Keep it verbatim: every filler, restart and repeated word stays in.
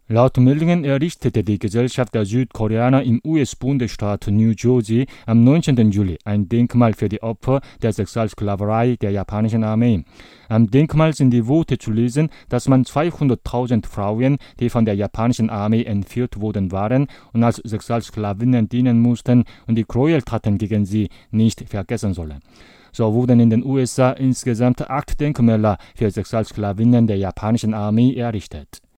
Laut Meldungen errichtete die Gesellschaft der Südkoreaner im U S-Bundesstaat New Jersey am neunzehnten Juli ein Denkmal für die Opfer der Sexualsklaverei der japanischen Armee. Am Denkmal sind die Worte zu lesen, dass man zweihunderttausend Frauen, die von der japanischen Armee entführt worden waren und als Sexualsklavinnen dienen mussten und die Gräueltaten gegen sie nicht vergessen solle. So wurden in den U S A insgesamt acht Denkmäler für Sexualsklavinnen der japanischen Armee errichtet.